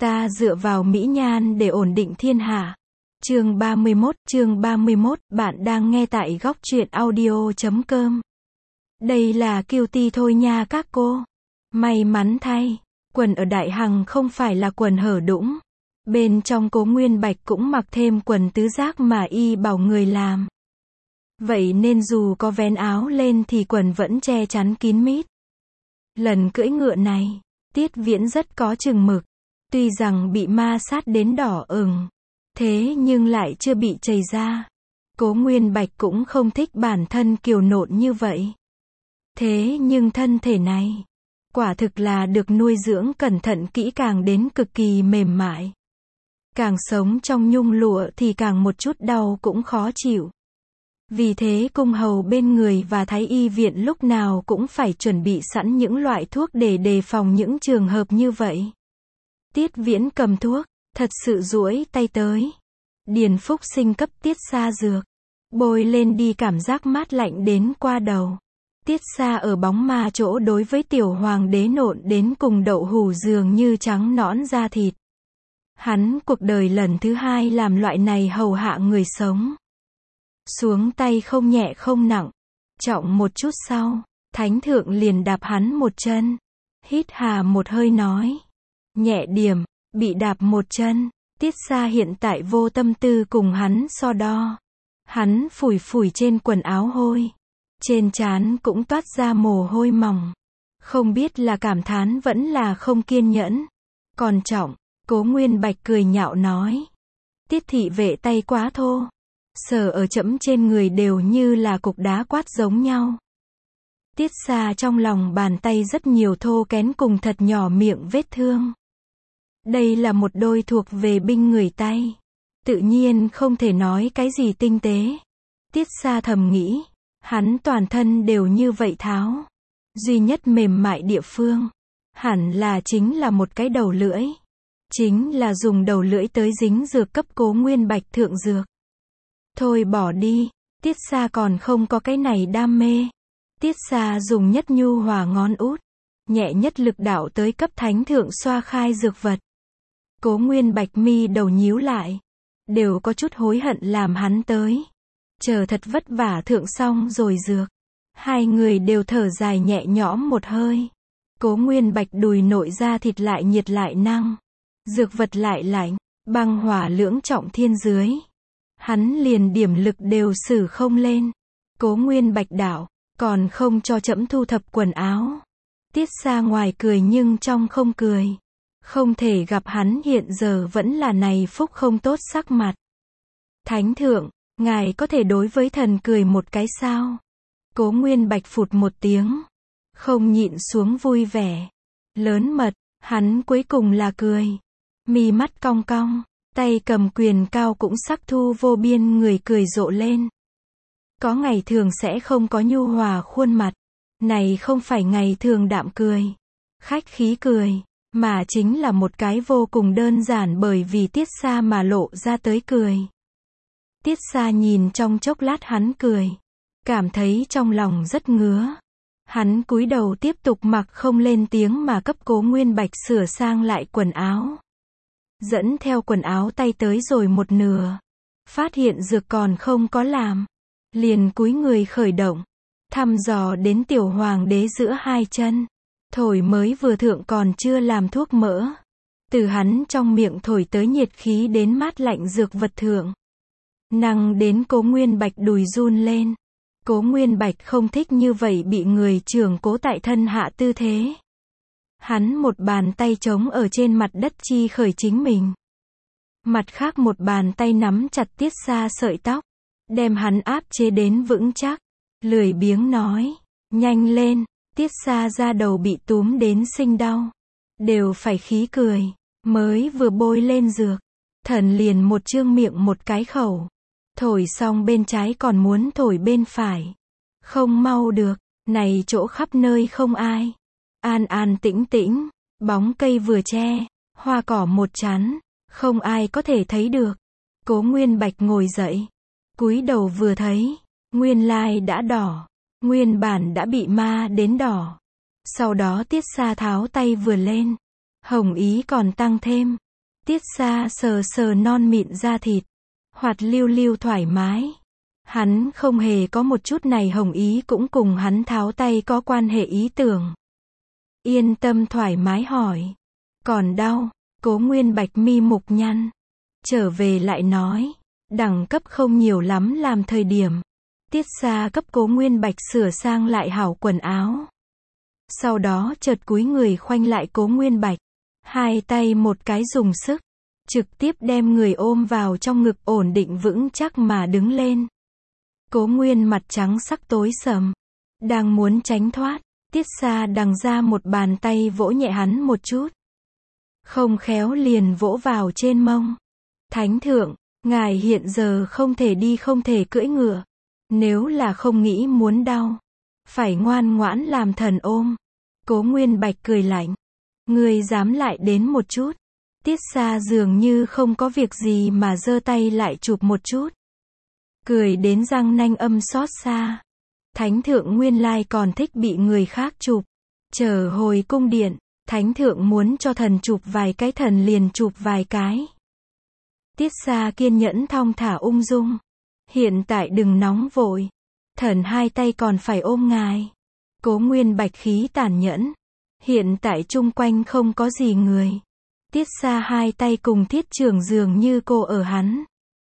Ta dựa vào mỹ nhan để ổn định thiên hạ. Chương 31, bạn đang nghe tại góc truyện audio.com. Đây là cutie thôi nha các cô. May mắn thay, quần ở Đại Hằng không phải là quần hở đũng. Bên trong Cố Nguyên Bạch cũng mặc thêm quần tứ giác mà y bảo người làm. Vậy nên dù có vén áo lên thì quần vẫn che chắn kín mít. Lần cưỡi ngựa này, Tiết Viễn rất có chừng mực. Tuy rằng bị ma sát đến đỏ ửng, thế nhưng lại chưa bị chảy ra. Cố Nguyên Bạch cũng không thích bản thân kiều nộn như vậy. Thế nhưng thân thể này, quả thực là được nuôi dưỡng cẩn thận kỹ càng đến cực kỳ mềm mại. Càng sống trong nhung lụa thì càng một chút đau cũng khó chịu. Vì thế cung hầu bên người và thái y viện lúc nào cũng phải chuẩn bị sẵn những loại thuốc để đề phòng những trường hợp như vậy. Tiết Viễn cầm thuốc, thật sự duỗi tay tới. Điền Phúc Sinh cấp Tiết Sa dược. Bôi lên đi cảm giác mát lạnh đến qua đầu. Tiết Sa ở bóng ma chỗ đối với tiểu hoàng đế nộn đến cùng đậu hủ dường như trắng nõn da thịt. Hắn cuộc đời lần thứ hai làm loại này hầu hạ người sống. Xuống tay không nhẹ không nặng. Trọng một chút sau, Thánh Thượng liền đạp hắn một chân. Hít hà một hơi nói. Nhẹ điểm, bị đạp một chân. Tiết Sa hiện tại vô tâm tư cùng hắn so đo. Hắn phủi phủi trên quần áo hôi. Trên trán cũng toát ra mồ hôi mỏng. Không biết là cảm thán vẫn là không kiên nhẫn. Còn Trọng, Cố Nguyên Bạch cười nhạo nói. Tiết thị vệ tay quá thô. Sờ ở chẫm trên người đều như là cục đá quát giống nhau. Tiết Sa trong lòng bàn tay rất nhiều thô kén cùng thật nhỏ miệng vết thương. Đây là một đôi thuộc về binh người tay. Tự nhiên không thể nói cái gì tinh tế. Tiết Sa thầm nghĩ. Hắn toàn thân đều như vậy tháo. Duy nhất mềm mại địa phương. Hẳn là chính là một cái đầu lưỡi. Chính là dùng đầu lưỡi tới dính dược cấp Cố Nguyên Bạch thượng dược. Thôi bỏ đi. Tiết Sa còn không có cái này đam mê. Tiết Sa dùng nhất nhu hòa ngón út. Nhẹ nhất lực đạo tới cấp Thánh Thượng xoa khai dược vật. Cố Nguyên Bạch mi đầu nhíu lại. Đều có chút hối hận làm hắn tới. Chờ thật vất vả thượng xong rồi dược. Hai người đều thở dài nhẹ nhõm một hơi. Cố Nguyên Bạch đùi nội ra thịt lại nhiệt lại năng. Dược vật lại lạnh. Băng hỏa lưỡng trọng thiên dưới. Hắn liền điểm lực đều xử không lên. Cố Nguyên Bạch đảo. Còn không cho trẫm thu thập quần áo. Tiết Sa ngoài cười nhưng trong không cười. Không thể gặp hắn hiện giờ vẫn là này phúc không tốt sắc mặt. Thánh Thượng, ngài có thể đối với thần cười một cái sao? Cố Nguyên Bạch phụt một tiếng. Không nhịn xuống vui vẻ. Lớn mật, hắn cuối cùng là cười. Mi mắt cong cong, tay cầm quyền cao cũng sắc thu vô biên người cười rộ lên. Có ngày thường sẽ không có nhu hòa khuôn mặt. Này không phải ngày thường đạm cười. Khách khí cười. Mà chính là một cái vô cùng đơn giản bởi vì Tiết Sa mà lộ ra tới cười. Tiết Sa nhìn trong chốc lát hắn cười. Cảm thấy trong lòng rất ngứa. Hắn cúi đầu tiếp tục mặc không lên tiếng mà cấp Cố Nguyên Bạch sửa sang lại quần áo. Dẫn theo quần áo tay tới rồi một nửa. Phát hiện dược còn không có làm. Liền cúi người khởi động. Thăm dò đến tiểu hoàng đế giữa hai chân. Thổi mới vừa thượng còn chưa làm thuốc mỡ. Từ hắn trong miệng thổi tới nhiệt khí đến mát lạnh dược vật thượng. Năng đến Cố Nguyên Bạch đùi run lên. Cố Nguyên Bạch không thích như vậy bị người trưởng cố tại thân hạ tư thế. Hắn một bàn tay trống ở trên mặt đất chi khởi chính mình. Mặt khác một bàn tay nắm chặt Tiết Sa sợi tóc. Đem hắn áp chế đến vững chắc. Lười biếng nói. Nhanh lên. Tiết Sa da đầu bị túm đến sinh đau. Đều phải khí cười. Mới vừa bôi lên dược. Thần liền một trương miệng một cái khẩu. Thổi xong bên trái còn muốn thổi bên phải. Không mau được. Này chỗ khắp nơi không ai. An an tĩnh tĩnh. Bóng cây vừa che. Hoa cỏ một chắn. Không ai có thể thấy được. Cố Nguyên Bạch ngồi dậy. Cúi đầu vừa thấy. Nguyên lai đã đỏ. Nguyên bản đã bị ma đến đỏ. Sau đó Tiết Sa tháo tay vừa lên. Hồng ý còn tăng thêm. Tiết Sa sờ sờ non mịn da thịt, hoạt lưu lưu thoải mái. Hắn không hề có một chút này hồng ý cũng cùng hắn tháo tay có quan hệ ý tưởng. Yên tâm thoải mái hỏi. Còn đau? Cố Nguyên Bạch mi mục nhăn. Trở về lại nói. Đẳng cấp không nhiều lắm làm thời điểm. Tiết Sa cấp Cố Nguyên Bạch sửa sang lại hảo quần áo. Sau đó chợt cúi người khoanh lại Cố Nguyên Bạch. Hai tay một cái dùng sức. Trực tiếp đem người ôm vào trong ngực ổn định vững chắc mà đứng lên. Cố Nguyên mặt trắng sắc tối sầm. Đang muốn tránh thoát. Tiết Sa đằng ra một bàn tay vỗ nhẹ hắn một chút. Không khéo liền vỗ vào trên mông. Thánh thượng, ngài hiện giờ không thể đi không thể cưỡi ngựa. Nếu là không nghĩ muốn đau, phải ngoan ngoãn làm thần ôm. Cố Nguyên Bạch cười lạnh. Ngươi dám lại đến một chút. Tiết Sa dường như không có việc gì mà giơ tay lại chụp một chút. Cười đến răng nanh âm xót xa. Thánh thượng nguyên lai còn thích bị người khác chụp. Chờ hồi cung điện, thánh thượng muốn cho thần chụp vài cái thần liền chụp vài cái. Tiết Sa kiên nhẫn thong thả ung dung. Hiện tại đừng nóng vội. Thần hai tay còn phải ôm ngài. Cố Nguyên Bạch khí tàn nhẫn. Hiện tại chung quanh không có gì người. Tiết Sa hai tay cùng thiết trưởng dường như cô ở hắn.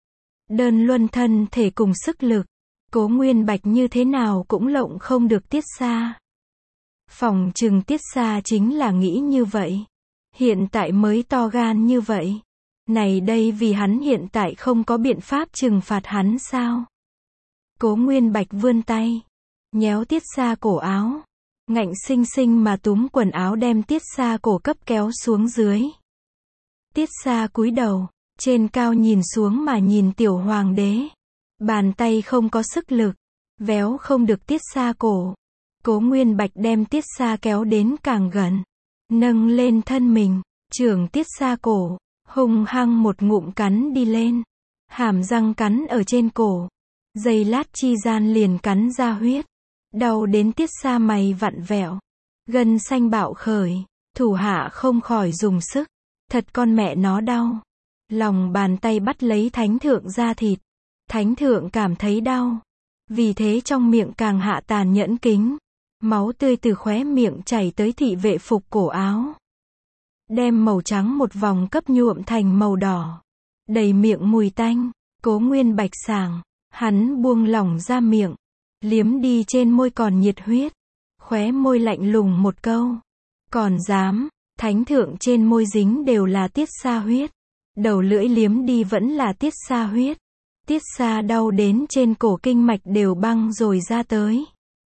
Đơn luân thân thể cùng sức lực. Cố Nguyên Bạch như thế nào cũng lộng không được Tiết Sa. Phòng trừng Tiết Sa chính là nghĩ như vậy. Hiện tại mới to gan như vậy. Này đây vì hắn hiện tại không có biện pháp trừng phạt hắn sao? Cố Nguyên Bạch vươn tay. Nhéo Tiết Sa cổ áo. Ngạnh sinh sinh mà túm quần áo đem Tiết Sa cổ cấp kéo xuống dưới. Tiết Sa cúi đầu. Trên cao nhìn xuống mà nhìn tiểu hoàng đế. Bàn tay không có sức lực. Véo không được Tiết Sa cổ. Cố Nguyên Bạch đem Tiết Sa kéo đến càng gần. Nâng lên thân mình. Chưởng Tiết Sa cổ. Hung hăng một ngụm cắn đi lên. Hàm răng cắn ở trên cổ. Giây lát chi gian liền cắn ra huyết. Đau đến Tiết Sa mày vặn vẹo. Gân xanh bạo khởi. Thủ hạ không khỏi dùng sức. Thật con mẹ nó đau. Lòng bàn tay bắt lấy thánh thượng da thịt. Thánh thượng cảm thấy đau. Vì thế trong miệng càng hạ tàn nhẫn kính. Máu tươi từ khóe miệng chảy tới thị vệ phục cổ áo. Đem màu trắng một vòng cấp nhuộm thành màu đỏ. Đầy miệng mùi tanh. Cố Nguyên Bạch sảng. Hắn buông lỏng ra miệng. Liếm đi trên môi còn nhiệt huyết. Khóe môi lạnh lùng một câu. Còn dám. Thánh thượng trên môi dính đều là Tiết Sa huyết. Đầu lưỡi liếm đi vẫn là Tiết Sa huyết. Tiết Sa đau đến trên cổ kinh mạch đều băng rồi ra tới.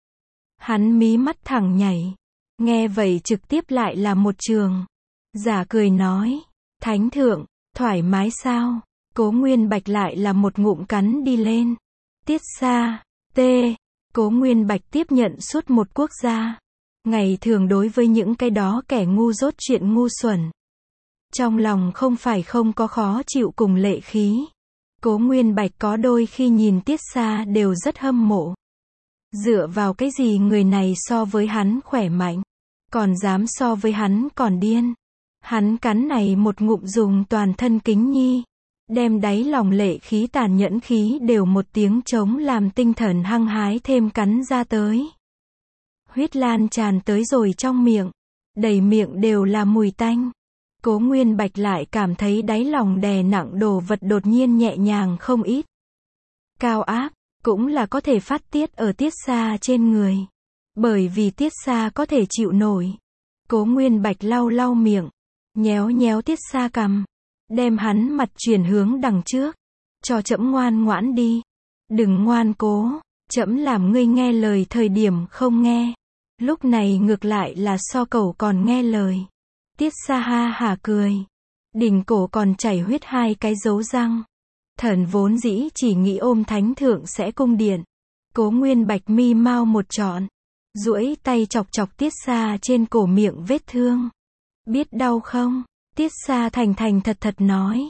Hắn mí mắt thẳng nhảy. Nghe vậy trực tiếp lại là một trường. Giả cười nói. Thánh thượng, thoải mái sao? Cố Nguyên Bạch lại là một ngụm cắn đi lên. Tiết Sa, tê. Cố Nguyên Bạch tiếp nhận suốt một quốc gia. Ngày thường đối với những cái đó kẻ ngu dốt chuyện ngu xuẩn. Trong lòng không phải không có khó chịu cùng lệ khí. Cố Nguyên Bạch có đôi khi nhìn Tiết Sa đều rất hâm mộ. Dựa vào cái gì người này so với hắn khỏe mạnh. Còn dám so với hắn còn điên. Hắn cắn này một ngụm dùng toàn thân kính nhi. Đem đáy lòng lệ khí tàn nhẫn khí đều một tiếng trống làm tinh thần hăng hái thêm cắn ra tới. Huyết lan tràn tới rồi trong miệng. Đầy miệng đều là mùi tanh. Cố Nguyên Bạch lại cảm thấy đáy lòng đè nặng đồ vật đột nhiên nhẹ nhàng không ít. Cao áp, cũng là có thể phát tiết ở Tiết Sa trên người. Bởi vì Tiết Sa có thể chịu nổi. Cố Nguyên Bạch lau lau miệng. Nhéo nhéo Tiết Sa cằm. Đem hắn mặt chuyển hướng đằng trước. Cho trẫm ngoan ngoãn đi. Đừng ngoan cố. Trẫm làm ngươi nghe lời thời điểm không nghe. Lúc này ngược lại là so cẩu còn nghe lời. Tiết Sa ha hả cười. Đỉnh cổ còn chảy huyết hai cái dấu răng. Thần vốn dĩ chỉ nghĩ ôm thánh thượng sẽ cung điện. Cố Nguyên Bạch mi mau một trọn. Duỗi tay chọc chọc Tiết Sa trên cổ miệng vết thương. Biết đau không? Tiết Sa thành thành thật thật nói.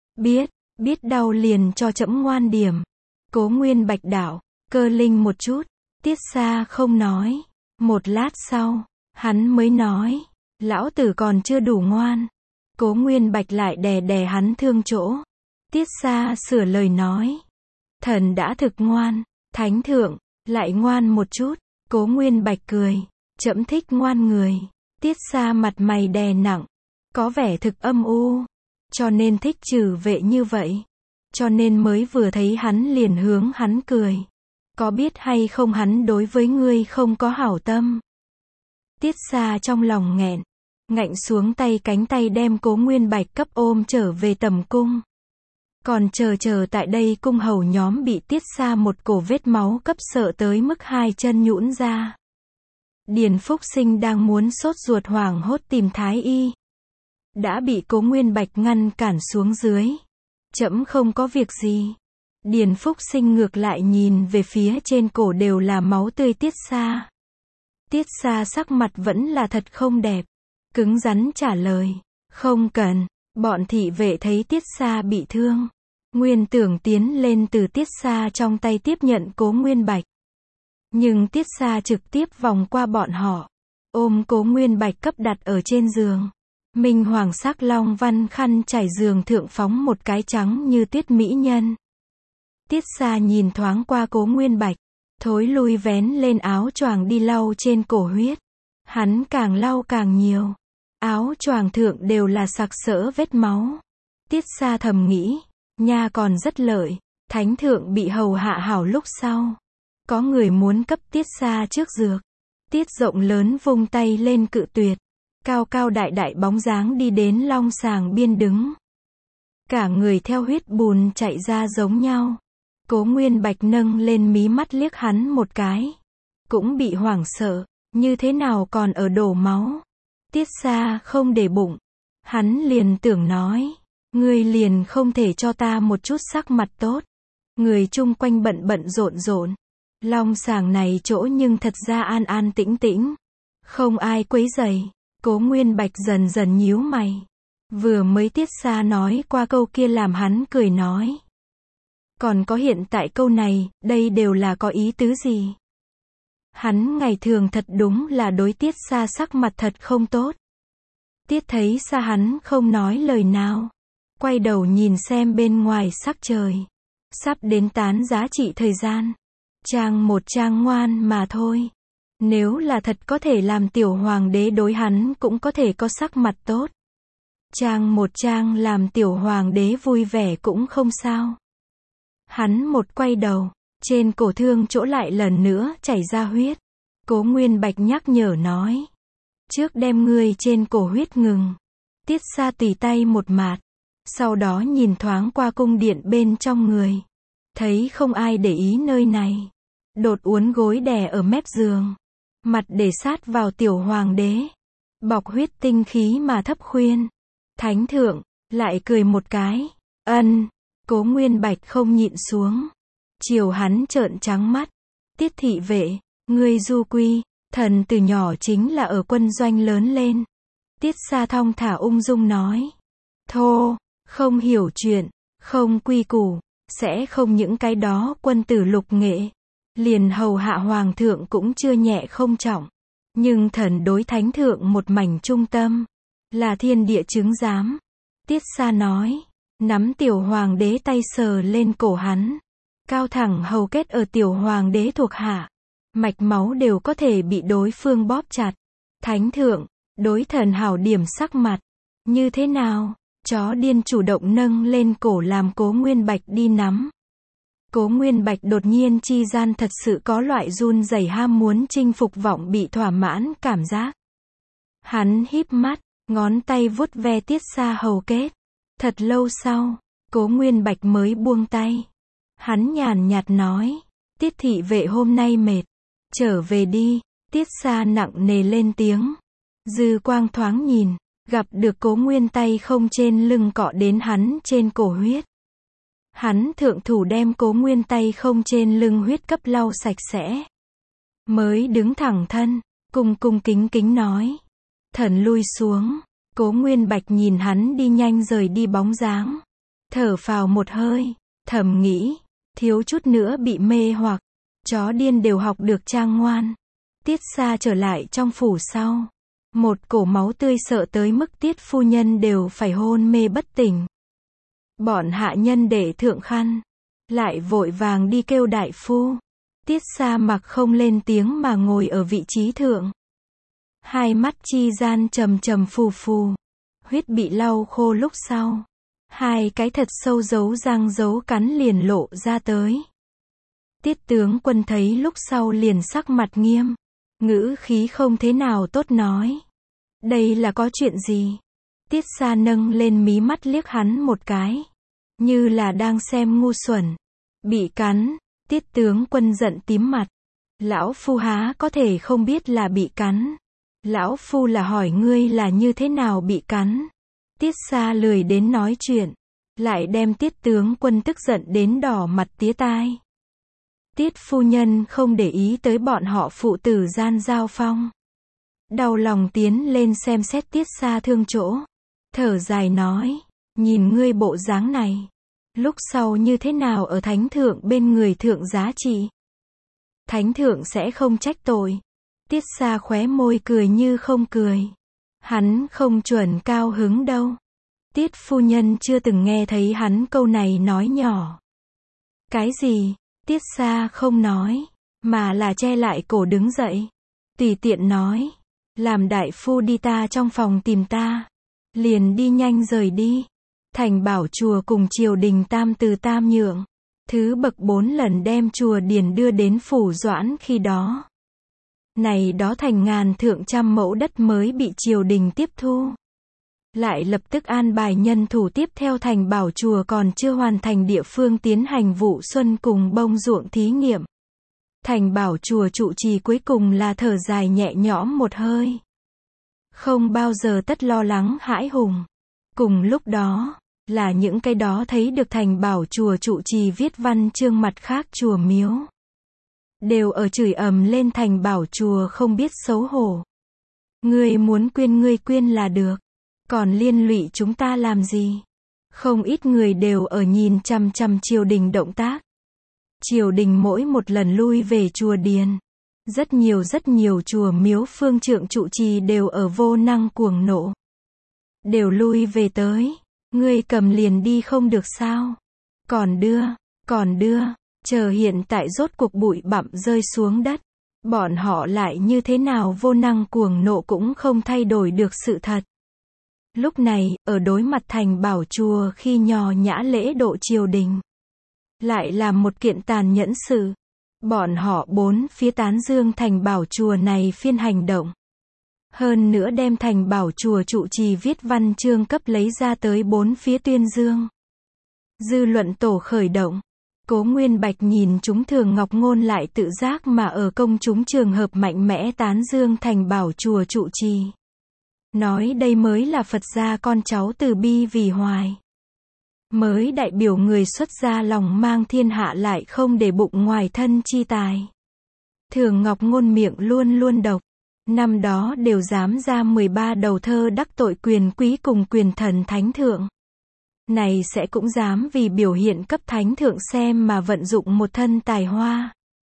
Biết đau liền cho trẫm ngoan điểm. Cố Nguyên Bạch đảo, cơ linh một chút. Tiết Sa không nói. Một lát sau, hắn mới nói. Lão tử còn chưa đủ ngoan. Cố Nguyên Bạch lại đè đè hắn thương chỗ. Tiết Sa sửa lời nói. Thần đã thực ngoan, thánh thượng, lại ngoan một chút. Cố Nguyên Bạch cười. Trẫm thích ngoan người. Tiết Sa mặt mày đè nặng, có vẻ thực âm u, cho nên thích trừ vệ như vậy. Cho nên mới vừa thấy hắn liền hướng hắn cười. Có biết hay không hắn đối với ngươi không có hảo tâm. Tiết Sa trong lòng nghẹn, ngạnh xuống tay cánh tay đem Cố Nguyên Bạch cấp ôm trở về tầm cung. Còn chờ tại đây cung hầu nhóm bị Tiết Sa một cổ vết máu cấp sợ tới mức hai chân nhũn ra. Điền Phúc Sinh đang muốn sốt ruột hoảng hốt tìm thái y, đã bị Cố Nguyên Bạch ngăn cản xuống dưới. Trẫm không có việc gì. Điền Phúc Sinh ngược lại nhìn về phía trên cổ đều là máu tươi Tiết Sa. Tiết Sa sắc mặt vẫn là thật không đẹp, cứng rắn trả lời, không cần. Bọn thị vệ thấy Tiết Sa bị thương, nguyên tưởng tiến lên từ Tiết Sa trong tay tiếp nhận Cố Nguyên Bạch. Nhưng Tiết Sa trực tiếp vòng qua bọn họ, ôm Cố Nguyên Bạch cấp đặt ở trên giường. Minh hoàng sắc long văn khăn trải giường thượng phóng một cái trắng như tuyết mỹ nhân. Tiết Sa nhìn thoáng qua Cố Nguyên Bạch, thối lui vén lên áo choàng đi lau trên cổ huyết. Hắn càng lau càng nhiều, áo choàng thượng đều là sặc sỡ vết máu. Tiết Sa thầm nghĩ, nha còn rất lợi, thánh thượng bị hầu hạ hảo lúc sau. Có người muốn cấp Tiết Sa trước dược. Tiết rộng lớn vung tay lên cự tuyệt. Cao cao đại đại bóng dáng đi đến long sàng biên đứng. Cả người theo huyết bùn chạy ra giống nhau. Cố Nguyên Bạch nâng lên mí mắt liếc hắn một cái. Cũng bị hoảng sợ, như thế nào còn ở đổ máu. Tiết Sa không để bụng. Hắn liền tưởng nói, ngươi liền không thể cho ta một chút sắc mặt tốt. Người chung quanh bận rộn rộn. Long sàng này chỗ nhưng thật ra an an tĩnh tĩnh. Không ai quấy rầy. Cố Nguyên Bạch dần dần nhíu mày. Vừa mới Tiết Sa nói qua câu kia làm hắn cười nói. Còn có hiện tại câu này, đây đều là có ý tứ gì? Hắn ngày thường thật đúng là đối Tiết Sa sắc mặt thật không tốt. Tiết thấy Sa hắn không nói lời nào. Quay đầu nhìn xem bên ngoài sắc trời. Sắp đến tán giá trị thời gian. Trang một trang ngoan mà thôi. Nếu là thật có thể làm tiểu hoàng đế đối hắn cũng có thể có sắc mặt tốt. Trang một trang làm tiểu hoàng đế vui vẻ cũng không sao. Hắn một quay đầu, trên cổ thương chỗ lại lần nữa chảy ra huyết. Cố Nguyên Bạch nhắc nhở nói. Trước đem ngươi trên cổ huyết ngừng. Tiết Sa tùy tay một mạt. Sau đó nhìn thoáng qua cung điện bên trong người. Thấy không ai để ý nơi này. Đột uốn gối đè ở mép giường. Mặt để sát vào tiểu hoàng đế. Bọc huyết tinh khí mà thấp khuyên. Thánh thượng, lại cười một cái. Ân. Cố Nguyên Bạch không nhịn xuống. Chiều hắn trợn trắng mắt. Tiết thị vệ, ngươi du quy, thần từ nhỏ chính là ở quân doanh lớn lên. Tiết Sa thong thả ung dung nói. Thô, không hiểu chuyện, không quy củ, sẽ không những cái đó quân tử lục nghệ. Liền hầu hạ hoàng thượng cũng chưa nhẹ không trọng. Nhưng thần đối thánh thượng một mảnh trung tâm. Là thiên địa chứng giám. Tiết Sa nói. Nắm tiểu hoàng đế tay sờ lên cổ hắn. Cao thẳng hầu kết ở tiểu hoàng đế thuộc hạ. Mạch máu đều có thể bị đối phương bóp chặt. Thánh thượng, đối thần hảo điểm sắc mặt. Như thế nào? Chó điên chủ động nâng lên cổ làm Cố Nguyên Bạch đi nắm. Cố Nguyên Bạch đột nhiên chi gian thật sự có loại run rẩy ham muốn chinh phục vọng bị thỏa mãn cảm giác. Hắn híp mắt, ngón tay vuốt ve Tiết Sa hầu kết. Thật lâu sau, Cố Nguyên Bạch mới buông tay. Hắn nhàn nhạt nói, Tiết thị vệ hôm nay mệt, trở về đi. Tiết Sa nặng nề lên tiếng. Dư quang thoáng nhìn, gặp được Cố Nguyên tay không trên lưng cọ đến hắn trên cổ huyết. Hắn thượng thủ đem Cố Nguyên tay không trên lưng huyết cấp lau sạch sẽ. Mới đứng thẳng thân, cung kính nói. Thần lui xuống. Cố Nguyên Bạch nhìn hắn đi nhanh rời đi bóng dáng. Thở phào một hơi, thầm nghĩ, thiếu chút nữa bị mê hoặc. Chó điên đều học được trang ngoan. Tiết Sa trở lại trong phủ sau. Một cổ máu tươi sợ tới mức Tiết phu nhân đều phải hôn mê bất tỉnh. Bọn hạ nhân để thượng khăn, lại vội vàng đi kêu đại phu. Tiết Sa mặc không lên tiếng mà ngồi ở vị trí thượng. Hai mắt chi gian trầm trầm phù phù. Huyết bị lau khô lúc sau. Hai cái thật sâu dấu răng dấu cắn liền lộ ra tới. Tiết tướng quân thấy lúc sau liền sắc mặt nghiêm. Ngữ khí không thế nào tốt nói. Đây là có chuyện gì? Tiết Sa nâng lên mí mắt liếc hắn một cái. Như là đang xem ngu xuẩn. Bị cắn. Tiết tướng quân giận tím mặt. Lão phu há có thể không biết là bị cắn. Lão phu là hỏi ngươi là như thế nào bị cắn. Tiết Sa lười đến nói chuyện. Lại đem Tiết tướng quân tức giận đến đỏ mặt tía tai. Tiết phu nhân không để ý tới bọn họ phụ tử gian giao phong. Đau lòng tiến lên xem xét Tiết Sa thương chỗ. Thở dài nói. Nhìn ngươi bộ dáng này. Lúc sau như thế nào ở thánh thượng bên người thượng giá trị. Thánh thượng sẽ không trách tội. Tiết Sa khóe môi cười như không cười. Hắn không chuẩn cao hứng đâu. Tiết phu nhân chưa từng nghe thấy hắn câu này nói nhỏ. Cái gì? Tiết Sa không nói, mà là che lại cổ đứng dậy. Tùy tiện nói. Làm đại phu đi ta trong phòng tìm ta. Liền đi nhanh rời đi. Thành bảo chùa cùng triều đình tam từ tam nhượng. Thứ bậc 4 lần đem chùa điền đưa đến phủ Doãn khi đó. Này đó thành ngàn thượng trăm mẫu đất mới bị triều đình tiếp thu. Lại lập tức an bài nhân thủ tiếp theo thành bảo chùa còn chưa hoàn thành địa phương tiến hành vụ xuân cùng bông ruộng thí nghiệm. Thành bảo chùa trụ trì cuối cùng là thở dài nhẹ nhõm một hơi. Không bao giờ tất lo lắng hãi hùng. Cùng lúc đó, là những cái đó thấy được thành bảo chùa trụ trì viết văn chương mặt khác chùa miếu. Đều ở chửi ầm lên thành bảo chùa không biết xấu hổ. Ngươi muốn quyên ngươi quyên là được. Còn liên lụy chúng ta làm gì? Không ít người đều ở nhìn chằm chằm triều đình động tác. Triều đình mỗi một lần lui về chùa điền. Rất nhiều chùa miếu phương trượng trụ trì đều ở vô năng cuồng nộ. Đều lui về tới. Ngươi cầm liền đi không được sao? Còn đưa. Chờ hiện tại rốt cuộc bụi bặm rơi xuống đất. Bọn họ lại như thế nào vô năng cuồng nộ cũng không thay đổi được sự thật. Lúc này, ở đối mặt thành bảo chùa khi nhò nhã lễ độ triều đình. Lại làm một kiện tàn nhẫn sự. Bọn họ bốn phía tán dương thành bảo chùa này phiên hành động. Hơn nữa đem thành bảo chùa trụ trì viết văn chương cấp lấy ra tới bốn phía tuyên dương. Dư luận tổ khởi động. Cố Nguyên Bạch nhìn chúng Thường Ngọc Ngôn lại tự giác mà ở công chúng trường hợp mạnh mẽ tán dương thành bảo chùa trụ trì. Nói đây mới là Phật gia con cháu từ bi vì hoài. Mới đại biểu người xuất gia lòng mang thiên hạ lại không để bụng ngoài thân chi tài. Thường Ngọc Ngôn miệng luôn luôn độc. Năm đó đều dám ra 13 đầu thơ đắc tội quyền quý cùng quyền thần thánh thượng. Này sẽ cũng dám vì biểu hiện cấp thánh thượng xem mà vận dụng một thân tài hoa.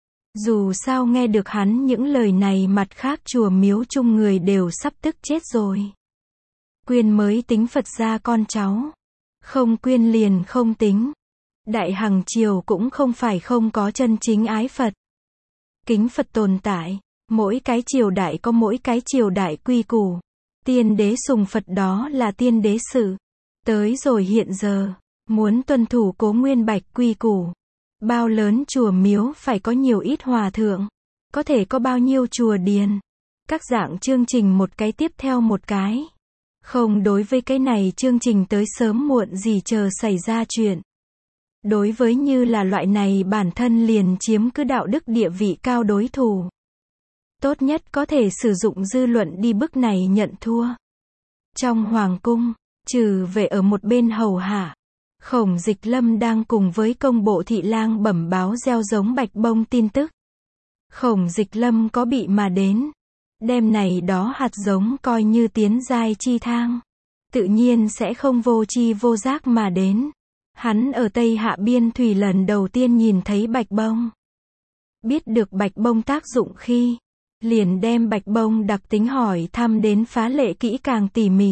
Dù sao nghe được hắn những lời này mặt khác chùa miếu chung người đều sắp tức chết rồi. Quyên mới tính Phật gia con cháu. Không quyên liền không tính. Đại hằng triều cũng không phải không có chân chính ái Phật. Kính Phật tồn tại. Mỗi cái triều đại có mỗi cái triều đại quy củ. Tiên đế sùng Phật đó là tiên đế sự. Tới rồi hiện giờ, muốn tuân thủ Cố Nguyên Bạch quy củ. Bao lớn chùa miếu phải có nhiều ít hòa thượng. Có thể có bao nhiêu chùa điền. Các dạng chương trình một cái tiếp theo một cái. Không đối với cái này chương trình tới sớm muộn gì chờ xảy ra chuyện. Đối với như là loại này bản thân liền chiếm cứ đạo đức địa vị cao đối thủ. Tốt nhất có thể sử dụng dư luận đi bức này nhận thua. Trong hoàng cung, trừ về ở một bên hầu hạ. Khổng Dịch Lâm đang cùng với công bộ thị lang bẩm báo gieo giống bạch bông tin tức. Khổng Dịch Lâm có bị mà đến. Đem này đó hạt giống coi như tiến giai chi thang. Tự nhiên sẽ không vô chi vô giác mà đến. Hắn ở Tây Hạ Biên Thủy lần đầu tiên nhìn thấy bạch bông. Biết được bạch bông tác dụng khi liền đem Bạch Bông đặc tính hỏi thăm đến phá lệ kỹ càng tỉ mỉ.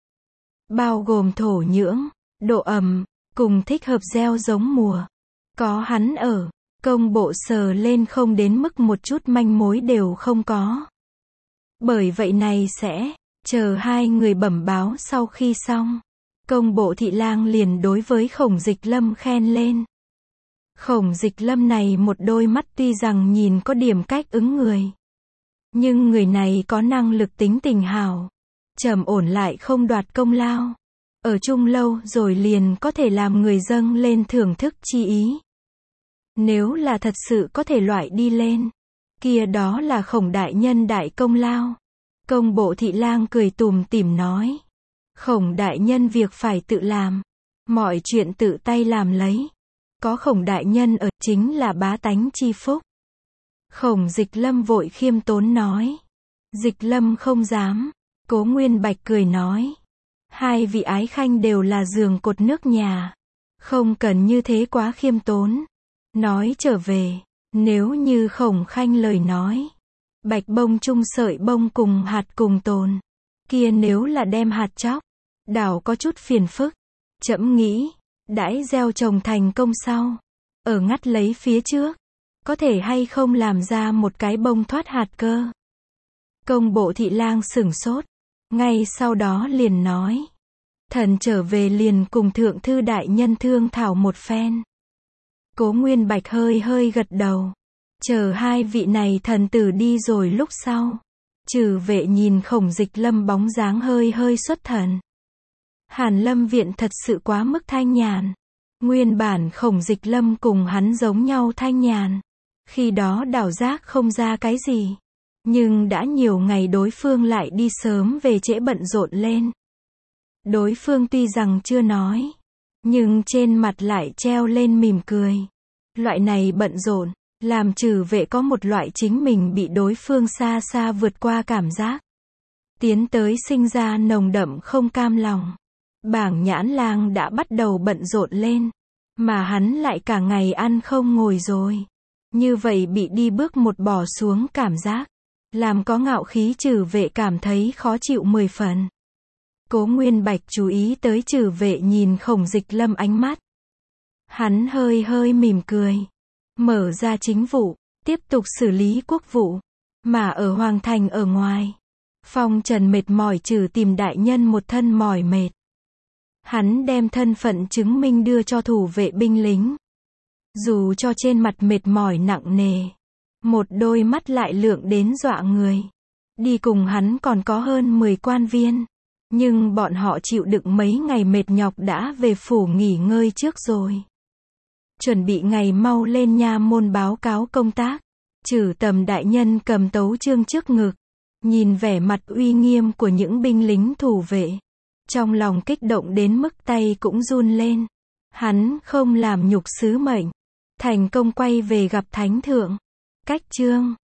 Bao gồm thổ nhưỡng, độ ẩm, cùng thích hợp gieo giống mùa. Có hắn ở, công bộ sờ lên không đến mức một chút manh mối đều không có. Bởi vậy này sẽ, chờ hai người bẩm báo sau khi xong, công bộ thị lang liền đối với Khổng Dịch Lâm khen lên. Khổng Dịch Lâm này một đôi mắt tuy rằng nhìn có điểm cách ứng người, nhưng người này có năng lực tính tình hảo, trầm ổn lại không đoạt công lao. Ở chung lâu rồi liền có thể làm người dâng lên thưởng thức chi ý. Nếu là thật sự có thể loại đi lên, kia đó là Khổng đại nhân đại công lao. Công bộ thị lang cười tủm tỉm nói. Khổng đại nhân việc phải tự làm, mọi chuyện tự tay làm lấy. Có Khổng đại nhân ở chính là bá tánh chi phúc. Khổng Dịch Lâm vội khiêm tốn nói. Dịch Lâm không dám. Cố Nguyên Bạch cười nói. Hai vị ái khanh đều là giường cột nước nhà. Không cần như thế quá khiêm tốn. Nói trở về, nếu như Khổng khanh lời nói, Bạch Bông chung sợi bông cùng hạt cùng tồn, kia nếu là đem hạt chóc, đảo có chút phiền phức. Trẫm nghĩ, đãi gieo trồng thành công sau, ở ngắt lấy phía trước, có thể hay không làm ra một cái bông thoát hạt cơ. Công bộ thị lang sửng sốt, ngay sau đó liền nói. Thần trở về liền cùng thượng thư đại nhân thương thảo một phen. Cố Nguyên Bạch hơi hơi gật đầu. Chờ hai vị này thần tử đi rồi lúc sau. Trừ vệ nhìn Khổng Dịch Lâm bóng dáng hơi hơi xuất thần. Hàn Lâm viện thật sự quá mức thanh nhàn. Nguyên bản Khổng Dịch Lâm cùng hắn giống nhau thanh nhàn. Khi đó đảo giác không ra cái gì. Nhưng đã nhiều ngày đối phương lại đi sớm về trễ bận rộn lên. Đối phương tuy rằng chưa nói, nhưng trên mặt lại treo lên mỉm cười. Loại này bận rộn, làm Trừ vệ có một loại chính mình bị đối phương xa xa vượt qua cảm giác. Tiến tới sinh ra nồng đậm không cam lòng. Bảng Nhãn Lang đã bắt đầu bận rộn lên, mà hắn lại cả ngày ăn không ngồi rồi. Như vậy bị đi bước một bỏ xuống cảm giác, làm có ngạo khí Trừ vệ cảm thấy khó chịu 10 phần. Cố Nguyên Bạch chú ý tới Trừ vệ nhìn Khổng Dịch Lâm ánh mắt. Hắn hơi hơi mỉm cười, mở ra chính vụ, tiếp tục xử lý quốc vụ, mà ở Hoàng thành ở ngoài, Phong Trần mệt mỏi trừ tìm đại nhân một thân mỏi mệt. Hắn đem thân phận chứng minh đưa cho thủ vệ binh lính. Dù cho trên mặt mệt mỏi nặng nề, một đôi mắt lại lượng đến dọa người. Đi cùng hắn còn có hơn 10 quan viên, nhưng bọn họ chịu đựng mấy ngày mệt nhọc đã về phủ nghỉ ngơi trước rồi. Chuẩn bị ngày mau lên nha môn báo cáo công tác. Trừ Tầm đại nhân cầm tấu chương trước ngực, nhìn vẻ mặt uy nghiêm của những binh lính thủ vệ, trong lòng kích động đến mức tay cũng run lên. Hắn không làm nhục sứ mệnh, thành công quay về gặp thánh thượng. Cách chương